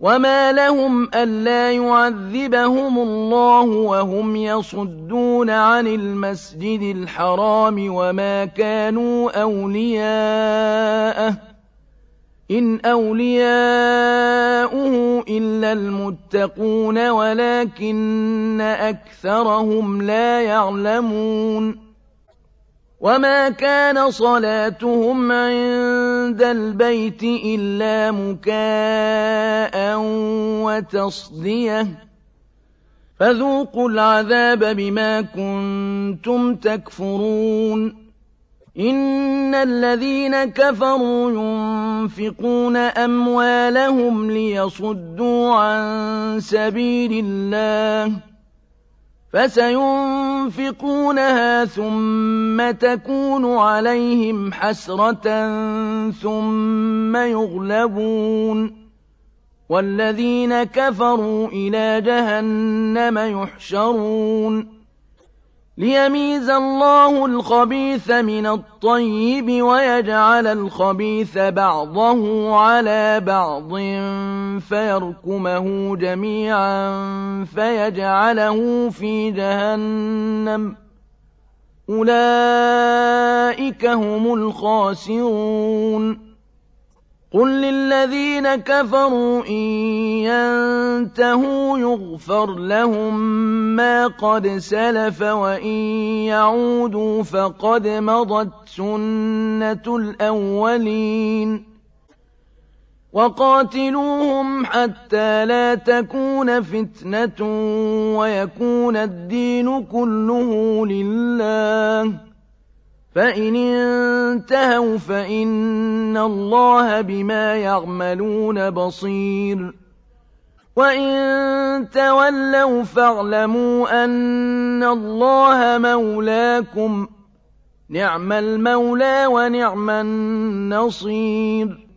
وما لهم ألا يعذبهم الله وهم يصدون عن المسجد الحرام وما كانوا أولياءه إن أولياؤه إلا المتقون ولكن أكثرهم لا يعلمون وما كان صلاتهم عند البيت إلا مكاء وتصدية فذوقوا العذاب بما كنتم تكفرون إن الذين كفروا ينفقون أموالهم ليصدوا عن سبيل الله فسينفقونها ثم تكون عليهم حسرة ثم يغلبون والذين كفروا إلى جهنم يحشرون ليميز الله الخبيث من الطيب ويجعل الخبيث بعضه على بعض فيركمه جميعا فيجعله في جهنم أولئك هم الخاسرون قل للذين كفروا إن ينتهوا يغفر لهم ما قد سلف وإن يعودوا فقد مضت سنة الأولين وقاتلوهم حتى لا تكون فتنة ويكون الدين كله لله فإن انتهوا فإن الله بما يعملون بصير وإن تولوا فاعلموا أن الله مولاكم نعم المولى ونعم النصير